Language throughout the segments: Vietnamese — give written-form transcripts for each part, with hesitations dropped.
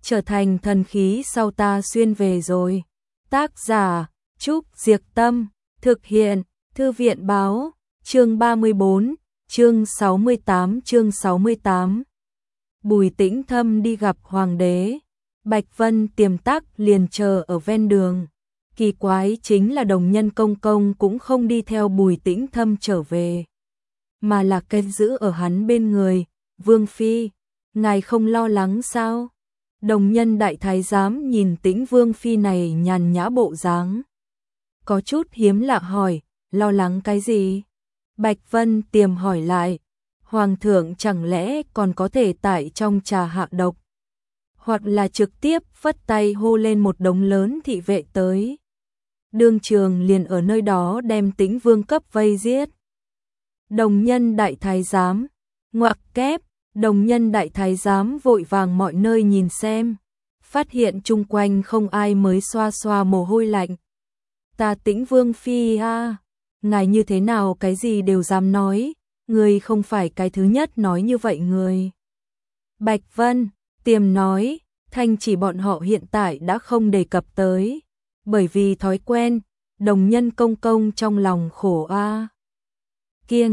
trở thành thần khí sau ta xuyên về rồi. Tác giả Trúc Diệc Tâm, thực hiện Thư viện Báo, chương 34, chương 68. Bùi Tĩnh Thâm đi gặp hoàng đế. Bạch Vân Tiềm Tắc liền chờ ở ven đường. Kỳ quái chính là Đồng Nhân công công cũng không đi theo Bùi Tĩnh Thâm trở về, mà là canh giữ ở hắn bên người. Vương phi, ngài không lo lắng sao? Đồng Nhân đại thái giám nhìn Tĩnh Vương phi này nhàn nhã bộ dáng, có chút hiếm lạ hỏi, lo lắng cái gì? Bạch Vân Tiềm hỏi lại, hoàng thượng chẳng lẽ còn có thể tại trong trà hạ độc, hoặc là trực tiếp phất tay hô lên một đống lớn thị vệ tới, đương trường liền ở nơi đó đem Tĩnh Vương cấp vây giết. Đồng Nhân đại thái giám, ngoặc kép. Đồng Nhân đại thái giám vội vàng mọi nơi nhìn xem, phát hiện chung quanh không ai mới xoa xoa mồ hôi lạnh. Ta Tĩnh Vương phi a, ngài như thế nào cái gì đều dám nói, người không phải cái thứ nhất nói như vậy người. Bạch Vân Tiềm nói, thanh chỉ bọn họ hiện tại đã không đề cập tới, bởi vì thói quen. Đồng Nhân công công trong lòng khổ a. Kia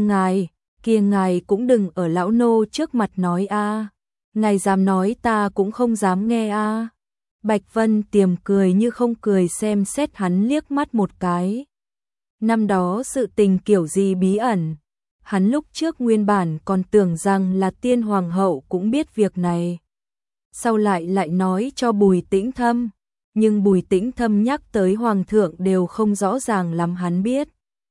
ngài cũng đừng ở lão nô trước mặt nói a, ngài dám nói ta cũng không dám nghe a. Bạch Vân Tiềm cười như không cười xem xét hắn liếc mắt một cái. Năm đó sự tình kiểu gì bí ẩn, hắn lúc trước nguyên bản còn tưởng rằng là tiên hoàng hậu cũng biết việc này, sau lại nói cho Bùi Tĩnh Thâm, nhưng Bùi Tĩnh Thâm nhắc tới hoàng thượng đều không rõ ràng lắm hắn biết.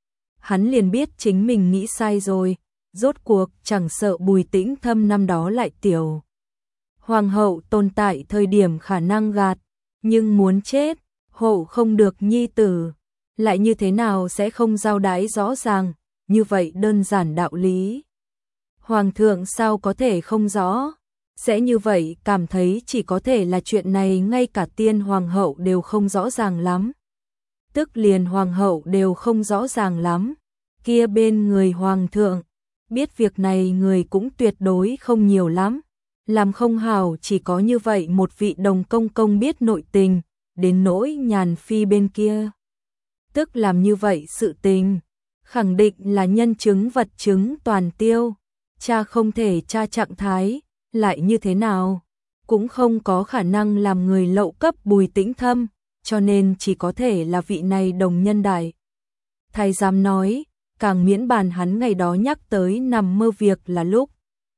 Hắn liền biết chính mình nghĩ sai rồi, rốt cuộc chẳng sợ Bùi Tĩnh Thâm năm đó lại tiểu hoàng hậu tồn tại thời điểm khả năng gạt, nhưng muốn chết, hộ không được nhi tử, lại như thế nào sẽ không giao đái rõ ràng, như vậy đơn giản đạo lý. Hoàng thượng sao có thể không rõ, sẽ như vậy cảm thấy chỉ có thể là chuyện này ngay cả tiên hoàng hậu đều không rõ ràng lắm. Tức liền hoàng hậu đều không rõ ràng lắm, kia bên người hoàng thượng, biết việc này người cũng tuyệt đối không nhiều lắm, làm không hảo chỉ có như vậy một vị đồng công công biết nội tình, đến nỗi Nhàn phi bên kia. Tức làm như vậy sự tình, khẳng định là nhân chứng vật chứng toàn tiêu, cha không thể tra trạng thái, lại như thế nào, cũng không có khả năng làm người lậu cấp Bùi Tĩnh Thâm, cho nên chỉ có thể là vị này Đồng Nhân đại thái giám nói, càng miễn bàn hắn ngày đó nhắc tới nằm mơ việc là lúc.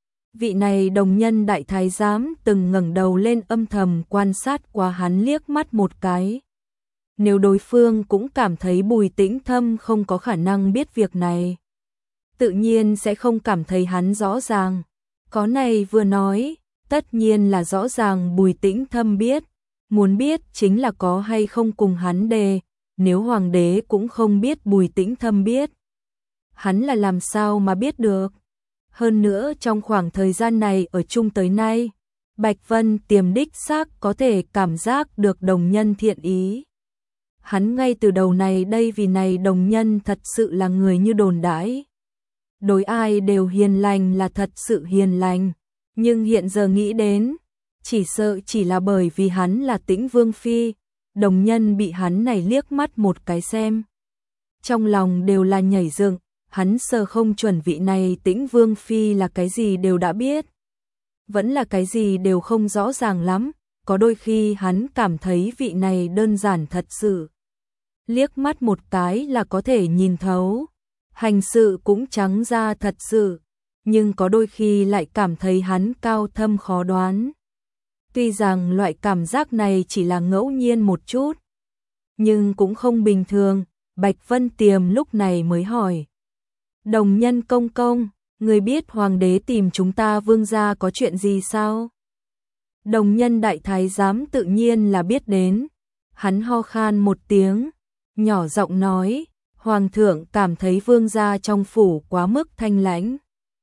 Vị này Đồng Nhân đại thái giám từng ngẩng đầu lên âm thầm quan sát qua hắn liếc mắt một cái. Nếu đối phương cũng cảm thấy Bùi Tĩnh Thâm không có khả năng biết việc này, tự nhiên sẽ không cảm thấy hắn rõ ràng. Có này vừa nói, tất nhiên là rõ ràng Bùi Tĩnh Thâm biết, muốn biết chính là có hay không cùng hắn đề, nếu hoàng đế cũng không biết Bùi Tĩnh Thâm biết, hắn là làm sao mà biết được. Hơn nữa trong khoảng thời gian này ở chung tới nay, Bạch Vân Tiềm đích xác có thể cảm giác được Đồng Nhân thiện ý. Hắn ngay từ đầu này đây vì này Đồng Nhân thật sự là người như đồn đãi, đối ai đều hiền lành là thật sự hiền lành, nhưng hiện giờ nghĩ đến, chỉ sợ chỉ là bởi vì hắn là Tĩnh Vương phi, Đồng Nhân bị hắn này liếc mắt một cái xem, trong lòng đều là nhảy dựng, hắn sờ không chuẩn vị này Tĩnh Vương phi là cái gì đều đã biết, vẫn là cái gì đều không rõ ràng lắm, có đôi khi hắn cảm thấy vị này đơn giản thật sự, liếc mắt một cái là có thể nhìn thấu, hành sự cũng trắng ra thật sự, nhưng có đôi khi lại cảm thấy hắn cao thâm khó đoán. Tuy rằng loại cảm giác này chỉ là ngẫu nhiên một chút, nhưng cũng không bình thường. Bạch Vân Tiềm lúc này mới hỏi, Đồng Nhân công công, người biết hoàng đế tìm chúng ta vương gia có chuyện gì sao? Đồng Nhân đại thái giám tự nhiên là biết đến, hắn ho khan một tiếng, nhỏ giọng nói, hoàng thượng cảm thấy vương gia trong phủ quá mức thanh lãnh,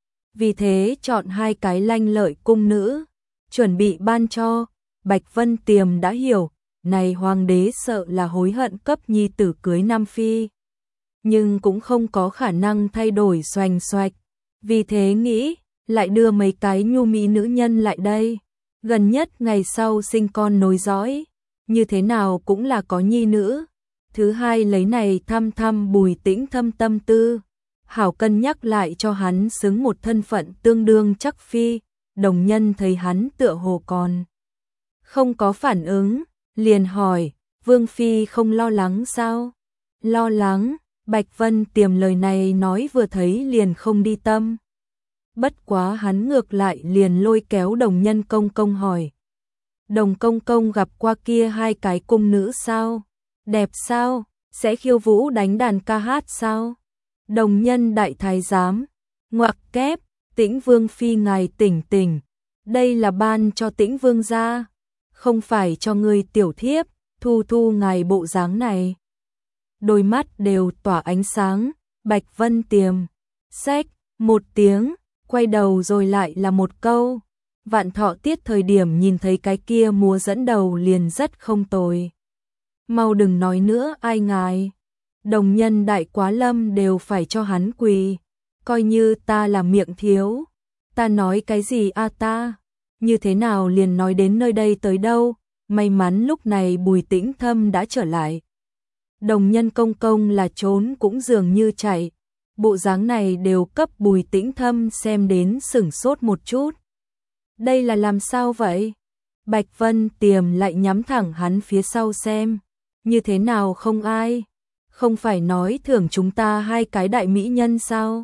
vì thế chọn 2 cái lanh lợi cung nữ, chuẩn bị ban cho. Bạch Vân Tiềm đã hiểu, này hoàng đế sợ là hối hận cấp nhi tử cưới Nam phi, nhưng cũng không có khả năng thay đổi xoành xoạch, vì thế nghĩ, lại đưa mấy cái nhu mỹ nữ nhân lại đây, Gần nhất ngày sau sinh con nối dõi, như thế nào cũng là có nhi nữ. Thứ hai lấy này thăm thăm Bùi Tĩnh Thâm tâm tư, hảo cân nhắc lại cho hắn xứng một thân phận tương đương chắc phi. Đồng Nhân thấy hắn tựa hồ còn không có phản ứng, liền hỏi, Vương Phi không lo lắng sao? Lo lắng, Bạch Vân Tiềm lời này nói vừa thấy liền không đi tâm. Bất quá hắn ngược lại liền lôi kéo Đồng Nhân công công hỏi. Đồng công công gặp qua kia hai cái cung nữ sao? Đẹp sao? Sẽ khiêu vũ đánh đàn ca hát sao? Đồng Nhân đại thái giám, ngoặc kép, Tĩnh Vương Phi ngài tỉnh tỉnh, đây là ban cho Tĩnh Vương gia, không phải cho người tiểu thiếp, thu thu ngài bộ dáng này. Đôi mắt đều tỏa ánh sáng, Bạch Vân Tiềm, xách, một tiếng, quay đầu rồi lại là một câu. Vạn Thọ Tiết thời điểm nhìn thấy cái kia múa dẫn đầu liền rất không tồi. Mau đừng nói nữa ai ngài. Đồng Nhân đại quá lâm đều phải cho hắn quỳ. Coi như ta là miệng thiếu. Ta nói cái gì a ta? Như thế nào liền nói đến nơi đây tới đâu? May mắn lúc này Bùi Tĩnh Thâm đã trở lại. Đồng Nhân công công là trốn cũng dường như chạy. Bộ dáng này đều cấp Bùi Tĩnh Thâm xem đến sửng sốt một chút. Đây là làm sao vậy? Bạch Vân Tiềm lại nhắm thẳng hắn phía sau xem. Như thế nào không ai? Không phải nói thưởng chúng ta hai cái đại mỹ nhân sao?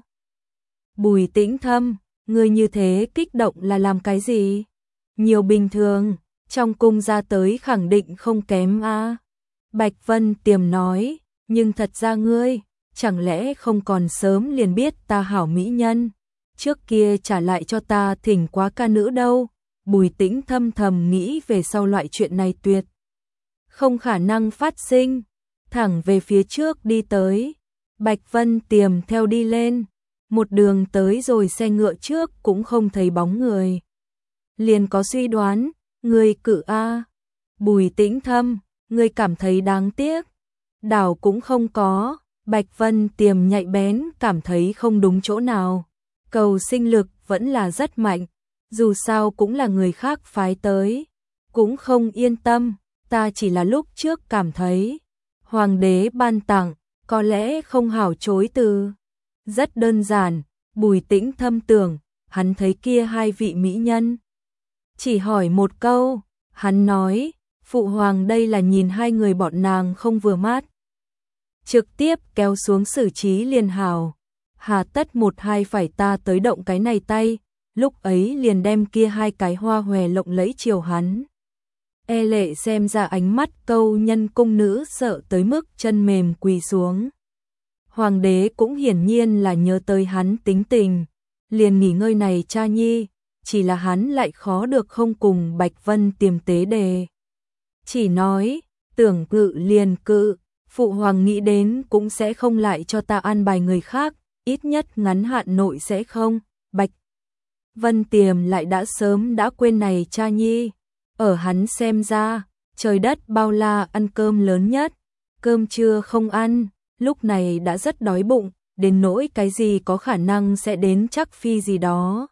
Bùi Tĩnh Thâm, người như thế kích động là làm cái gì? Nhiều bình thường, trong cung ra tới khẳng định không kém a. Bạch Vân Tiềm nói, nhưng thật ra ngươi, chẳng lẽ không còn sớm liền biết ta hảo mỹ nhân? Trước kia trả lại cho ta thỉnh quá ca nữ đâu. Bùi Tĩnh Thâm thầm nghĩ về sau loại chuyện này tuyệt không khả năng phát sinh, thẳng về phía trước đi tới. Bạch Vân Tiềm theo đi lên, một đường tới rồi xe ngựa trước cũng không thấy bóng người. Liền có suy đoán, người cự a. Bùi Tĩnh Thâm, người cảm thấy đáng tiếc. Đảo cũng không có, Bạch Vân Tiềm nhạy bén cảm thấy không đúng chỗ nào. Cầu sinh lực vẫn là rất mạnh, dù sao cũng là người khác phái tới, cũng không yên tâm, ta chỉ là lúc trước cảm thấy hoàng đế ban tặng, có lẽ không hảo chối từ. Rất đơn giản, Bùi Tĩnh Thâm tưởng, hắn thấy kia hai vị mỹ nhân. Chỉ hỏi một câu, hắn nói, phụ hoàng đây là nhìn hai người bọn nàng không vừa mắt. Trực tiếp kéo xuống xử trí liền hảo. Hà tất một hai phải ta tới động cái này tay, lúc ấy liền đem kia hai cái hoa hòe lộng lẫy chiều hắn. E lệ xem ra ánh mắt câu nhân cung nữ sợ tới mức chân mềm quỳ xuống. Hoàng đế cũng hiển nhiên là nhớ tới hắn tính tình, liền nghỉ ngơi này cha nhi, chỉ là hắn lại khó được không cùng Bạch Vân Tiềm tế đề. Chỉ nói, tưởng cự liền cự, phụ hoàng nghĩ đến cũng sẽ không lại cho ta an bài người khác. Ít nhất ngắn hạn nội sẽ không. Bạch Vân Tiềm lại đã sớm đã quên này cha nhi. Ở hắn xem ra, trời đất bao la ăn cơm lớn nhất. Cơm trưa không ăn, lúc này đã rất đói bụng, đến nỗi cái gì có khả năng sẽ đến chắc phi gì đó.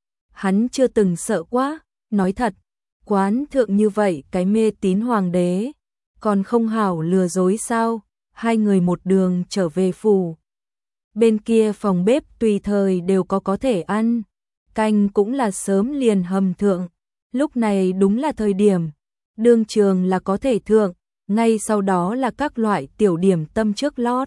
Hắn chưa từng sợ quá, nói thật, quán thượng như vậy cái mê tín hoàng đế, còn không hảo lừa dối sao? Hai người một đường trở về phủ. Bên kia phòng bếp tùy thời đều có thể ăn, canh cũng là sớm liền hầm thượng, lúc này đúng là thời điểm, đương trường là có thể thượng, ngay sau đó là các loại tiểu điểm tâm trước lót.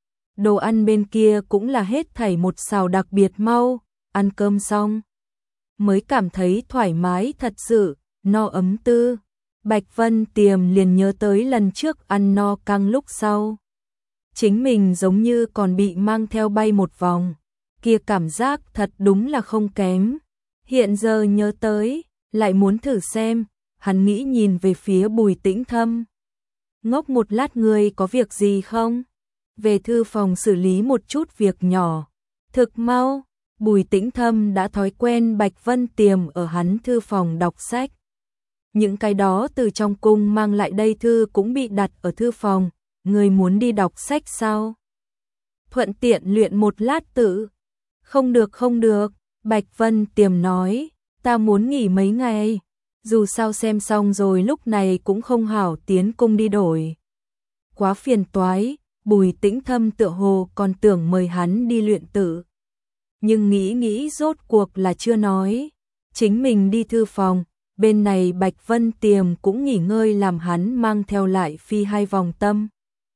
Đồ ăn bên kia cũng là hết thảy một xào đặc biệt mau, ăn cơm xong mới cảm thấy thoải mái thật sự, no ấm tư. Bạch Vân Tiềm liền nhớ tới lần trước ăn no căng lúc sau. Chính mình giống như còn bị mang theo bay một vòng, kia cảm giác thật đúng là không kém. Hiện giờ nhớ tới, lại muốn thử xem, hắn nghĩ nhìn về phía Bùi Tĩnh Thâm. Ngốc một lát ngươi có việc gì không? Về thư phòng xử lý một chút việc nhỏ. Thực mau, Bùi Tĩnh Thâm đã thói quen Bạch Vân Tiềm ở hắn thư phòng đọc sách. Những cái đó từ trong cung mang lại đây thư cũng bị đặt ở thư phòng. Người muốn đi đọc sách sao? Thuận tiện luyện một lát tự. Không được không được, Bạch Vân Tiềm nói, ta muốn nghỉ mấy ngày. Dù sao xem xong rồi lúc này cũng không hảo tiến cung đi đổi. Quá phiền toái, Bùi Tĩnh Thâm tựa hồ còn tưởng mời hắn đi luyện tử. Nhưng nghĩ rốt cuộc là chưa nói. Chính mình đi thư phòng, bên này Bạch Vân Tiềm cũng nghỉ ngơi làm hắn mang theo lại phi 2 vòng tâm.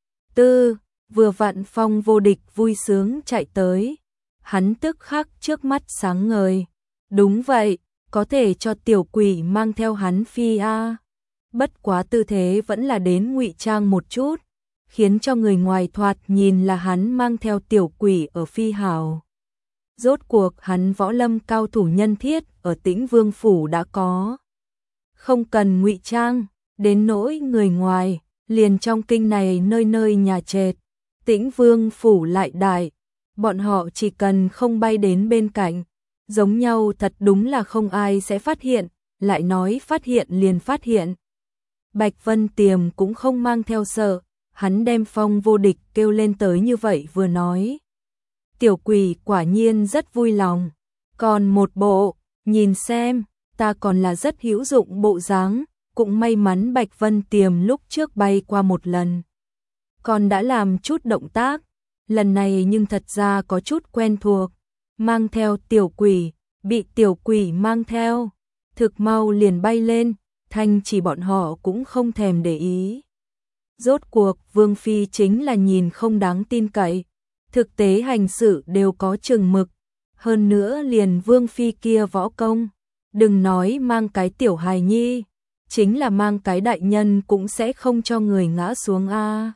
Vừa vặn Phong Vô Địch vui sướng chạy tới. Hắn tức khắc trước mắt sáng ngời. Đúng vậy, có thể cho tiểu quỷ mang theo hắn phi a. Bất quá tư thế vẫn là đến ngụy trang một chút, khiến cho người ngoài thoạt nhìn là hắn mang theo tiểu quỷ ở phi hào. Rốt cuộc hắn võ lâm cao thủ nhân thiết ở Tĩnh Vương phủ đã có. Không cần ngụy trang, đến nỗi người ngoài, liền trong kinh này nơi nơi nhà trệt. Tĩnh Vương phủ lại đại, bọn họ chỉ cần không bay đến bên cạnh, giống nhau thật đúng là không ai sẽ phát hiện, lại nói phát hiện liền phát hiện. Bạch Vân Tiềm cũng không mang theo sợ, hắn đem Phong Vô Địch kêu lên tới như vậy vừa nói. Tiểu quỷ quả nhiên rất vui lòng, còn một bộ, nhìn xem, ta còn là rất hữu dụng bộ dáng, cũng may mắn Bạch Vân Tiềm lúc trước bay qua một lần. Còn đã làm chút động tác, lần này nhưng thật ra có chút quen thuộc, mang theo tiểu quỷ, bị tiểu quỷ mang theo, thực mau liền bay lên, thanh chỉ bọn họ cũng không thèm để ý. Rốt cuộc Vương Phi chính là nhìn không đáng tin cậy, thực tế hành sự đều có chừng mực, hơn nữa liền Vương Phi kia võ công, đừng nói mang cái tiểu hài nhi, chính là mang cái đại nhân cũng sẽ không cho người ngã xuống a.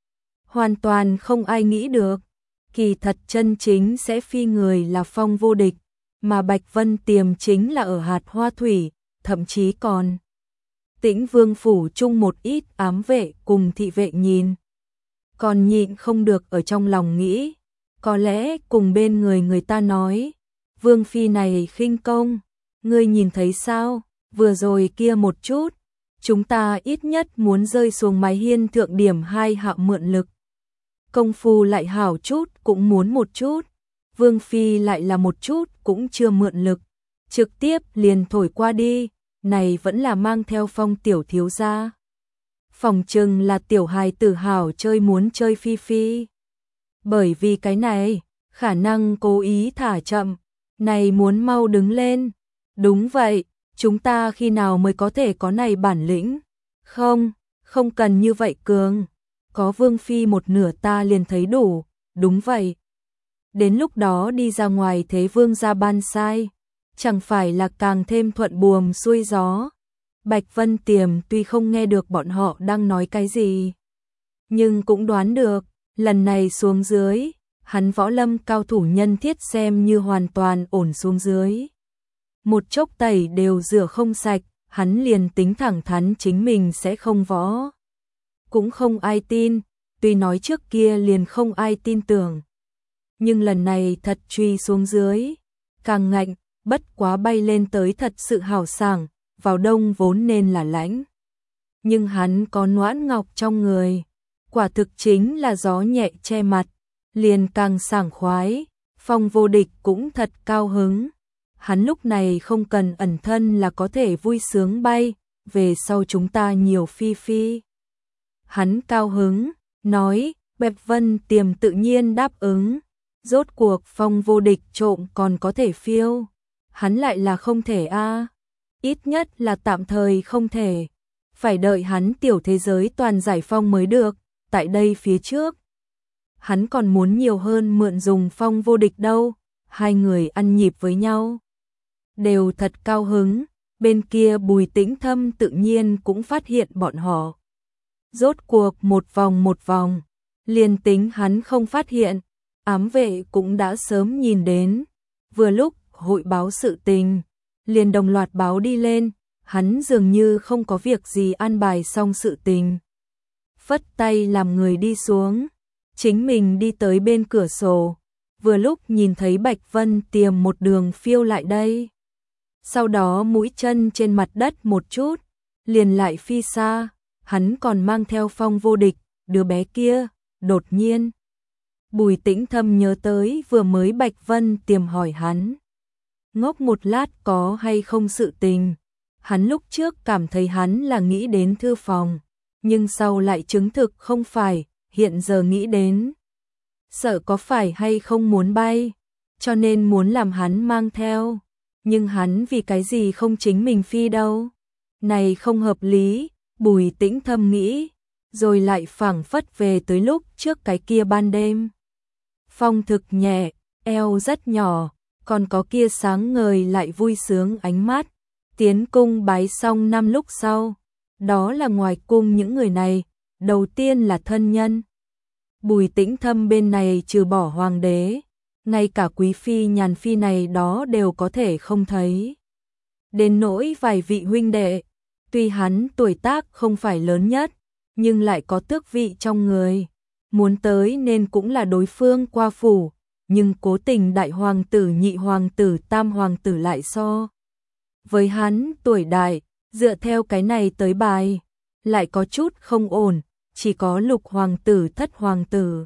Hoàn toàn không ai nghĩ được, kỳ thật chân chính sẽ phi người là Phong Vô Địch, mà Bạch Vân Tiềm chính là ở hạt hoa thủy, thậm chí còn Tĩnh Vương phủ chung một ít ám vệ cùng thị vệ nhìn. Còn nhịn không được ở trong lòng nghĩ, có lẽ cùng bên người ta nói, Vương Phi này khinh công, ngươi nhìn thấy sao, vừa rồi kia một chút, chúng ta ít nhất muốn rơi xuống mái hiên thượng điểm 2 hạ mượn lực. Công phu lại hảo chút cũng muốn một chút, Vương Phi lại là một chút cũng chưa mượn lực, trực tiếp liền thổi qua đi, này vẫn là mang theo Phong tiểu thiếu gia. Phòng trừng là tiểu hài tử hảo chơi muốn chơi phi phi. Bởi vì cái này, khả năng cố ý thả chậm, này muốn mau đứng lên. Đúng vậy, chúng ta khi nào mới có thể có này bản lĩnh? Không cần như vậy cường. Có Vương Phi một nửa ta liền thấy đủ, đúng vậy. Đến lúc đó đi ra ngoài thế Vương gia ban sai, chẳng phải là càng thêm thuận buồm xuôi gió. Bạch Vân Tiềm tuy không nghe được bọn họ đang nói cái gì, nhưng cũng đoán được, lần này xuống dưới, hắn võ lâm cao thủ nhân thiết xem như hoàn toàn ổn xuống dưới. Một chốc tẩy đều rửa không sạch, hắn liền tính thẳng thắn chính mình sẽ không võ. Cũng không ai tin, tuy nói trước kia liền không ai tin tưởng. Nhưng lần này thật truy xuống dưới, càng ngạnh, bất quá bay lên tới thật sự hào sảng, vào đông vốn nên là lãnh. Nhưng hắn có noãn ngọc trong người, quả thực chính là gió nhẹ che mặt, liền càng sảng khoái, Phong Vô Địch cũng thật cao hứng. Hắn lúc này không cần ẩn thân là có thể vui sướng bay, về sau chúng ta nhiều phi phi. Hắn cao hứng, nói, Bạch Vân Tiềm tự nhiên đáp ứng, rốt cuộc Phong Vô Địch trộm còn có thể phiêu, hắn lại là không thể a. Ít nhất là tạm thời không thể, phải đợi hắn tiểu thế giới toàn giải phong mới được, tại đây phía trước. Hắn còn muốn nhiều hơn mượn dùng Phong Vô Địch đâu, hai người ăn nhịp với nhau. Đều thật cao hứng, bên kia Bùi Tĩnh Thâm tự nhiên cũng phát hiện bọn họ. Rốt cuộc một vòng, liền tính hắn không phát hiện, ám vệ cũng đã sớm nhìn đến. Vừa lúc hội báo sự tình, liền đồng loạt báo đi lên, hắn dường như không có việc gì an bài xong sự tình. Phất tay làm người đi xuống, chính mình đi tới bên cửa sổ, vừa lúc nhìn thấy Bạch Vân Tiềm một đường phiêu lại đây. Sau đó mũi chân trên mặt đất một chút, liền lại phi xa, hắn còn mang theo Phong Vô Địch, đứa bé kia, đột nhiên. Bùi Tĩnh Thâm nhớ tới vừa mới Bạch Vân Tiềm hỏi hắn. Ngốc một lát có hay không sự tình, Hắn lúc trước cảm thấy hắn là nghĩ đến thư phòng, nhưng sau lại chứng thực không phải, hiện giờ nghĩ đến. Sợ có phải hay không muốn bay, cho nên muốn làm hắn mang theo. Nhưng hắn vì cái gì không chính mình phi đâu? Này không hợp lý, Bùi Tĩnh thầm nghĩ, rồi lại phảng phất về tới lúc trước cái kia ban đêm. Phong thực nhẹ, eo rất nhỏ, còn có kia sáng ngời lại vui sướng ánh mắt. Tiến cung bái xong năm lúc sau, đó là ngoài cung những người này, đầu tiên là thân nhân. Bùi Tĩnh Thâm bên này trừ bỏ hoàng đế, ngay cả quý phi nhàn phi này đó đều có thể không thấy. Đến nỗi vài vị huynh đệ, tuy hắn tuổi tác không phải lớn nhất, nhưng lại có tước vị trong người. Muốn tới nên cũng là đối phương qua phủ, nhưng cố tình đại hoàng tử, nhị hoàng tử, tam hoàng tử lại so. Với hắn tuổi đại, dựa theo cái này tới bài, lại có chút không ổn, chỉ có lục hoàng tử, thất hoàng tử.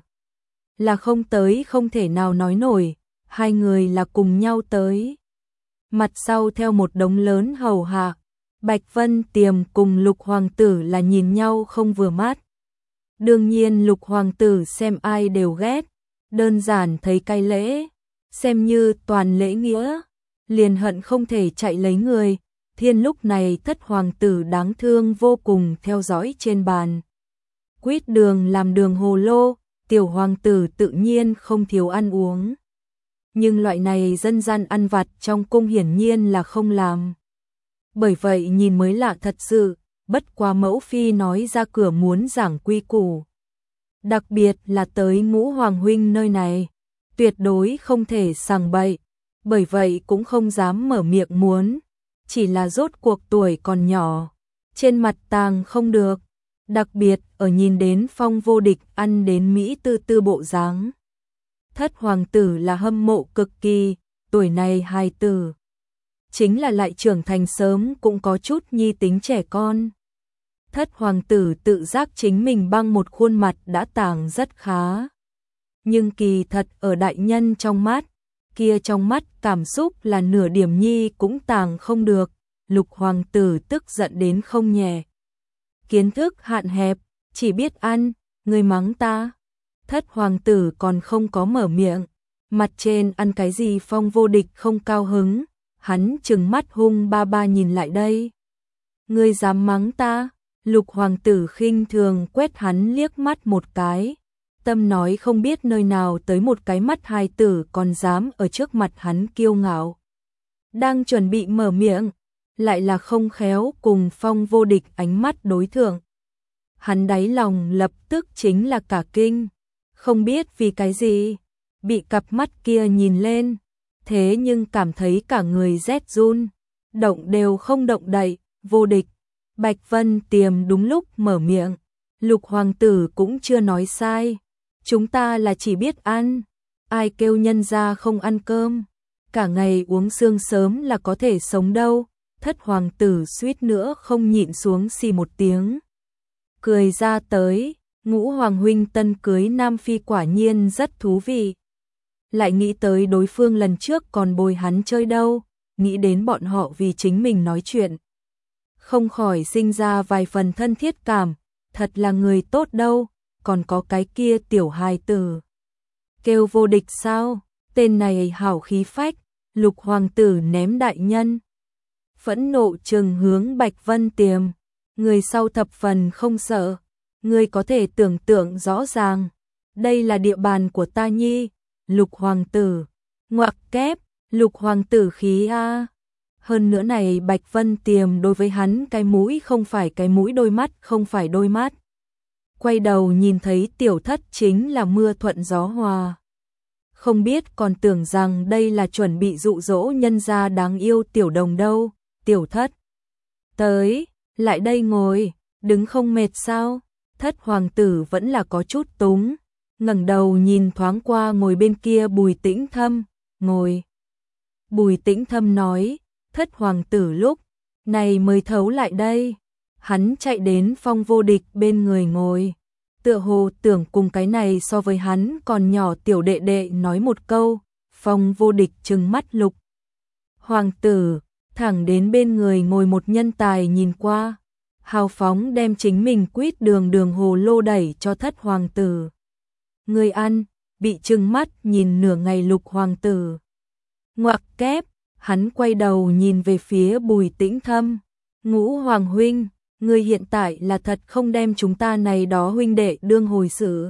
Là không tới không thể nào nói nổi, hai người là cùng nhau tới. Mặt sau theo một đống lớn hầu hạ, Bạch Vân Tiềm cùng lục hoàng tử là nhìn nhau không vừa mắt. Đương nhiên lục hoàng tử xem ai đều ghét, đơn giản thấy cay lễ, xem như toàn lễ nghĩa, liền hận không thể chạy lấy người. Thiên lúc này thất hoàng tử đáng thương vô cùng theo dõi trên bàn. Quýt đường làm đường hồ lô, tiểu hoàng tử tự nhiên không thiếu ăn uống. Nhưng loại này dân gian ăn vặt trong cung hiển nhiên là không làm. Bởi vậy nhìn mới lạ thật sự, bất quá mẫu phi nói ra cửa muốn giảng quy củ. Đặc biệt là tới Ngũ Hoàng huynh nơi này, tuyệt đối không thể sằng bậy, bởi vậy cũng không dám mở miệng muốn, chỉ là rốt cuộc tuổi còn nhỏ, trên mặt tàng không được, đặc biệt ở nhìn đến Phong Vô Địch ăn đến mỹ tư tư bộ dáng. Thất hoàng tử là hâm mộ cực kỳ, tuổi này hài tử. Chính là lại trưởng thành sớm cũng có chút nhi tính trẻ con. Thất hoàng tử tự giác chính mình băng một khuôn mặt đã tàng rất khá. Nhưng kỳ thật ở đại nhân trong mắt, kia trong mắt cảm xúc là nửa điểm nhi cũng tàng không được. Lục hoàng tử tức giận đến không nhẹ. Kiến thức hạn hẹp, chỉ biết ăn, ngươi mắng ta. Thất hoàng tử còn không có mở miệng, mặt trên ăn cái gì Phong Vô Địch không cao hứng, hắn trừng mắt hung ba ba nhìn lại đây. Ngươi dám mắng ta? Lục hoàng tử khinh thường quét hắn liếc mắt một cái, tâm nói không biết nơi nào tới một cái mắt hài tử còn dám ở trước mặt hắn kiêu ngạo. Đang chuẩn bị mở miệng, lại là không khéo cùng Phong Vô Địch ánh mắt đối thượng. Hắn đáy lòng lập tức chính là cả kinh, không biết vì cái gì, bị cặp mắt kia nhìn lên, thế nhưng cảm thấy cả người rét run, động đều không động đậy. Vô Địch, Bạch Vân Tiềm đúng lúc mở miệng, lục hoàng tử cũng chưa nói sai, chúng ta là chỉ biết ăn, ai kêu nhân ra không ăn cơm, cả ngày uống sương sớm là có thể sống đâu. Thất hoàng tử suýt nữa không nhịn xuống xì một tiếng, cười ra tới. Ngũ hoàng huynh tân cưới nam phi quả nhiên rất thú vị. Lại nghĩ tới đối phương lần trước còn bồi hắn chơi đâu, nghĩ đến bọn họ vì chính mình nói chuyện, không khỏi sinh ra vài phần thân thiết cảm, thật là người tốt đâu. Còn có cái kia tiểu hài tử kêu Vô Địch sao, tên này hảo khí phách. Lục hoàng tử ném đại nhân, phẫn nộ trừng hướng Bạch Vân Tiềm, người sau thập phần không sợ. Ngươi có thể tưởng tượng rõ ràng, đây là địa bàn của ta nhi. Lục hoàng tử, ngoặc kép, lục hoàng tử khí a. Hơn nữa này Bạch Vân Tiềm đối với hắn cái mũi không phải cái mũi, đôi mắt không phải đôi mắt. Quay đầu nhìn thấy tiểu thất chính là mưa thuận gió hòa. Không biết còn tưởng rằng đây là chuẩn bị dụ dỗ nhân gia đáng yêu tiểu đồng đâu. Tiểu thất, tới, lại đây ngồi, đứng không mệt sao? Thất hoàng tử vẫn là có chút túng, ngẩng đầu nhìn thoáng qua ngồi bên kia Bùi Tĩnh Thâm, ngồi. Bùi Tĩnh Thâm nói, thất hoàng tử lúc này mới thấu lại đây. Hắn chạy đến Phong Vô Địch bên người ngồi, tựa hồ tưởng cùng cái này so với hắn còn nhỏ tiểu đệ đệ nói một câu. Phong Vô Địch trừng mắt lục hoàng tử, thẳng đến bên người ngồi một nhân tài nhìn qua, hào phóng đem chính mình quýt đường hồ lô đẩy cho thất hoàng tử. Người ăn, bị trừng mắt nhìn nửa ngày Lục hoàng tử. Ngoặc kép, hắn quay đầu nhìn về phía Bùi Tĩnh Thâm. Ngũ hoàng huynh, người hiện tại là thật không đem chúng ta này đó huynh đệ đương hồi xử.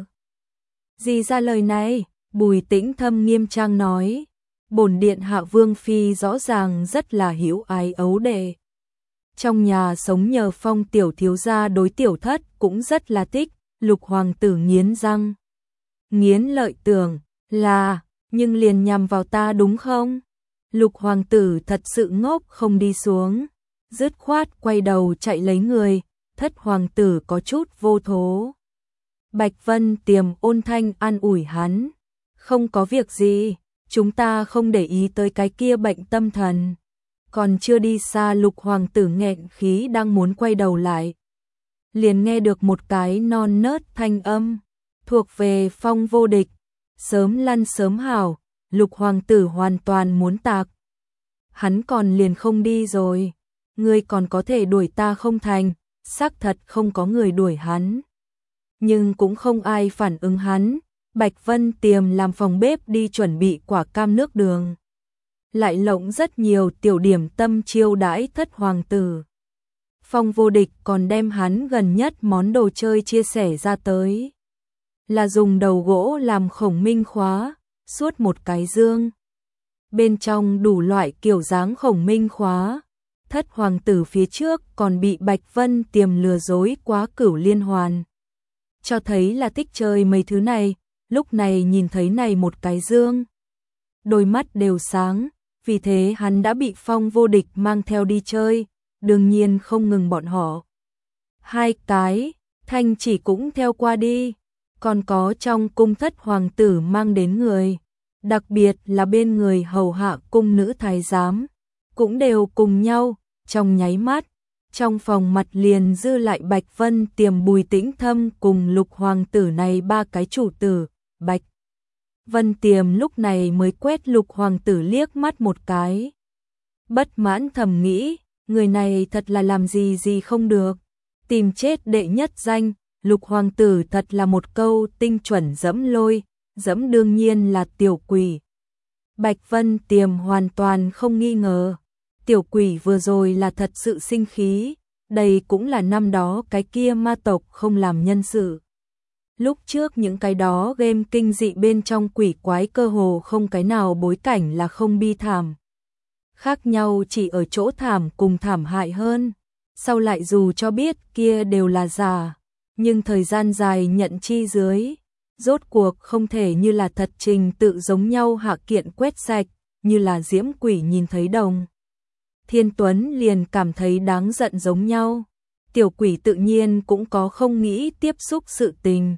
Gì ra lời này, Bùi Tĩnh Thâm nghiêm trang nói. Bổn điện hạ vương phi rõ ràng rất là hữu ái ấu đệ. Trong nhà sống nhờ Phong tiểu thiếu gia đối tiểu thất cũng rất là thích. Lục hoàng tử nghiến răng nghiến lợi tưởng là, nhưng liền nhằm vào ta đúng không? Lục hoàng tử thật sự ngốc không đi xuống, dứt khoát quay đầu chạy lấy người. Thất hoàng tử có chút vô thố. Bạch Vân Tiềm ôn thanh an ủi hắn, không có việc gì, chúng ta không để ý tới cái kia bệnh tâm thần. Còn chưa đi xa, Lục hoàng tử nghẹn khí đang muốn quay đầu lại, liền nghe được một cái non nớt thanh âm, thuộc về Phong vô địch. Sớm lăn sớm hảo. Lục hoàng tử hoàn toàn muốn tạc. Hắn còn liền không đi rồi, ngươi còn có thể đuổi ta không thành? Xác thật không có người đuổi hắn, nhưng cũng không ai phản ứng hắn. Bạch Vân Tiềm làm phòng bếp đi chuẩn bị quả cam nước đường, lại lộng rất nhiều tiểu điểm tâm chiêu đãi thất hoàng tử. Phong vô địch còn đem hắn gần nhất món đồ chơi chia sẻ ra tới, là dùng đầu gỗ làm khổng minh khóa, suốt một cái dương. Bên trong đủ loại kiểu dáng khổng minh khóa. Thất hoàng tử phía trước còn bị Bạch Vân Tiềm lừa dối quá cửu liên hoàn, cho thấy là thích chơi mấy thứ này. Lúc này nhìn thấy này một cái dương, đôi mắt đều sáng, vì thế hắn đã bị Phong vô địch mang theo đi chơi, đương nhiên không ngừng bọn họ. Hai cái, Thanh Chỉ cũng theo qua đi, còn có trong cung thất hoàng tử mang đến người, đặc biệt là bên người hầu hạ cung nữ thái giám, cũng đều cùng nhau. Trong nháy mắt, trong phòng mặt liền dư lại Bạch Vân Tiềm, Bùi Tĩnh Thâm cùng Lục hoàng tử này ba cái chủ tử. Bạch Vân Tiềm lúc này mới quét Lục hoàng tử liếc mắt một cái, bất mãn thầm nghĩ, người này thật là làm gì không được, tìm chết đệ nhất danh. Lục hoàng tử thật là một câu tinh chuẩn dẫm lôi, dẫm đương nhiên là tiểu quỷ. Bạch Vân Tiềm hoàn toàn không nghi ngờ, tiểu quỷ vừa rồi là thật sự sinh khí, đây cũng là năm đó cái kia ma tộc không làm nhân sự. Lúc trước những cái đó game kinh dị bên trong quỷ quái cơ hồ không cái nào bối cảnh là không bi thảm. Khác nhau chỉ ở chỗ thảm cùng thảm hại hơn. Sau lại dù cho biết kia đều là giả, nhưng thời gian dài nhận chi dưới, rốt cuộc không thể như là thật trình tự giống nhau hạ kiện quét sạch, như là diễm quỷ nhìn thấy đồng Thiên Tuấn liền cảm thấy đáng giận giống nhau. Tiểu quỷ tự nhiên cũng có không nghĩ tiếp xúc sự tình,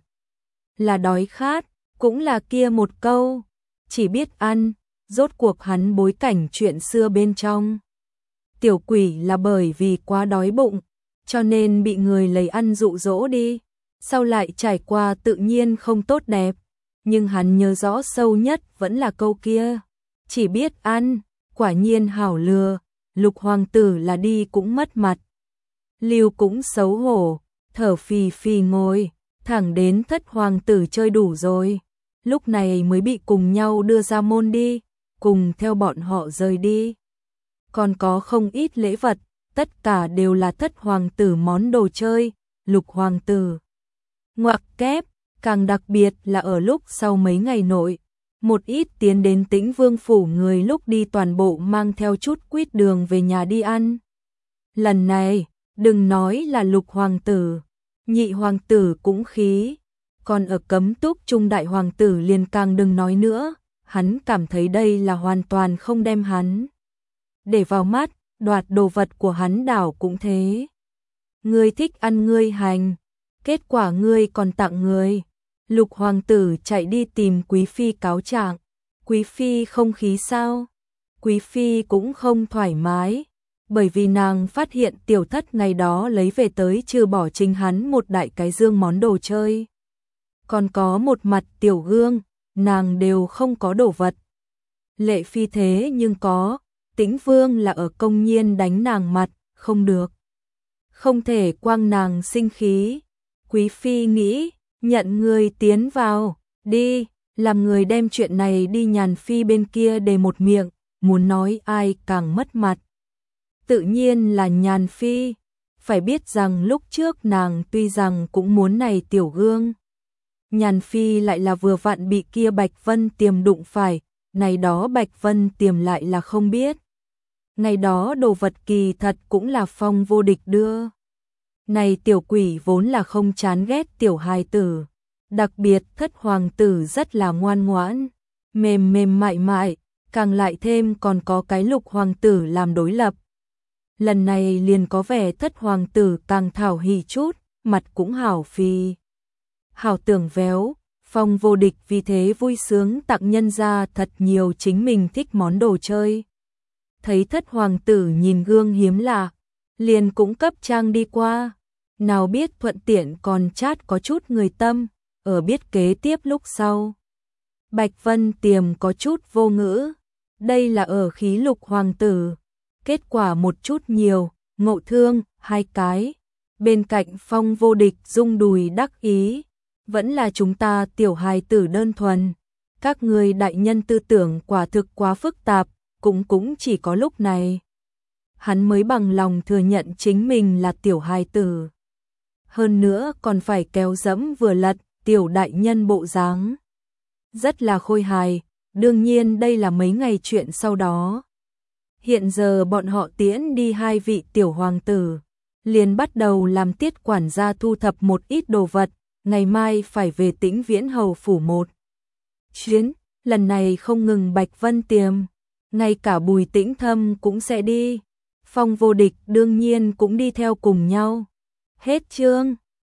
là đói khát, cũng là kia một câu, chỉ biết ăn. Rốt cuộc hắn bối cảnh chuyện xưa bên trong, tiểu quỷ là bởi vì quá đói bụng, cho nên bị người lấy ăn dụ dỗ đi, sau lại trải qua tự nhiên không tốt đẹp, nhưng hắn nhớ rõ sâu nhất vẫn là câu kia, chỉ biết ăn, quả nhiên hảo lừa. Lục hoàng tử là đi cũng mất mặt, lưu cũng xấu hổ, thở phì phì ngồi, thẳng đến thất hoàng tử chơi đủ rồi, lúc này mới bị cùng nhau đưa ra môn đi, cùng theo bọn họ rời đi. Còn có không ít lễ vật, tất cả đều là thất hoàng tử món đồ chơi. Lục hoàng tử ngoặc kép, càng đặc biệt là ở lúc sau mấy ngày nội, một ít tiến đến Tĩnh Vương phủ người lúc đi toàn bộ mang theo chút quýt đường về nhà đi ăn. Lần này, đừng nói là Lục hoàng tử, nhị hoàng tử cũng khí, còn ở Cấm Túc Trung đại hoàng tử liền càng đừng nói nữa, hắn cảm thấy đây là hoàn toàn không đem hắn để vào mắt, đoạt đồ vật của hắn đảo cũng thế. Ngươi thích ăn ngươi hành, kết quả ngươi còn tặng người. Lục hoàng tử chạy đi tìm Quý phi cáo trạng. Quý phi không khí sao? Quý phi cũng không thoải mái, bởi vì nàng phát hiện tiểu thất ngày đó lấy về tới trừ bỏ chính hắn một đại cái dương món đồ chơi, còn có một mặt tiểu gương, nàng đều không có đồ vật. Lệ phi thế nhưng có, Tĩnh Vương là ở công nhiên đánh nàng mặt, không được. Không thể quang nàng sinh khí. Quý phi nghĩ, nhận người tiến vào, đi, làm người đem chuyện này đi Nhàn phi bên kia để một miệng, muốn nói ai càng mất mặt. Tự nhiên là Nhàn phi, phải biết rằng lúc trước nàng tuy rằng cũng muốn này tiểu gương. Nhàn phi lại là vừa vặn bị kia Bạch Vân Tiềm đụng phải, này đó Bạch Vân Tiềm lại là không biết. Ngày đó đồ vật kỳ thật cũng là Phong Vô Địch đưa. Này tiểu quỷ vốn là không chán ghét tiểu hài tử, đặc biệt Thất hoàng tử rất là ngoan ngoãn, mềm mềm mại mại, càng lại thêm còn có cái Lục hoàng tử làm đối lập. Lần này liền có vẻ Thất hoàng tử càng thảo hỉ chút, mặt cũng hảo phì. Hảo tưởng véo, Phong Vô Địch vì thế vui sướng tặng nhân ra thật nhiều chính mình thích món đồ chơi. Thấy Thất hoàng tử nhìn gương hiếm lạ, liền cũng cấp trang đi qua. Nào biết thuận tiện còn chát có chút người tâm, ở biết kế tiếp lúc sau. Bạch Vân Tiềm có chút vô ngữ, đây là ở khí Lục hoàng tử. Kết quả một chút nhiều, ngộ thương, 2 cái. Bên cạnh Phong Vô Địch rung đùi đắc ý, vẫn là chúng ta tiểu hài tử đơn thuần. Các người đại nhân tư tưởng quả thực quá phức tạp, cũng chỉ có lúc này. Hắn mới bằng lòng thừa nhận chính mình là tiểu hài tử. Hơn nữa còn phải kéo dẫm vừa lật, tiểu đại nhân bộ dáng. Rất là khôi hài, đương nhiên đây là mấy ngày chuyện sau đó. Hiện giờ bọn họ tiễn đi 2 vị tiểu hoàng tử, liền bắt đầu làm tiết quản gia thu thập một ít đồ vật, ngày mai phải về Tĩnh Viễn hầu phủ một chuyến, lần này không ngừng Bạch Vân Tiềm, ngay cả Bùi Tĩnh Thâm cũng sẽ đi. Phong Vô Địch đương nhiên cũng đi theo cùng nhau. Hết chương.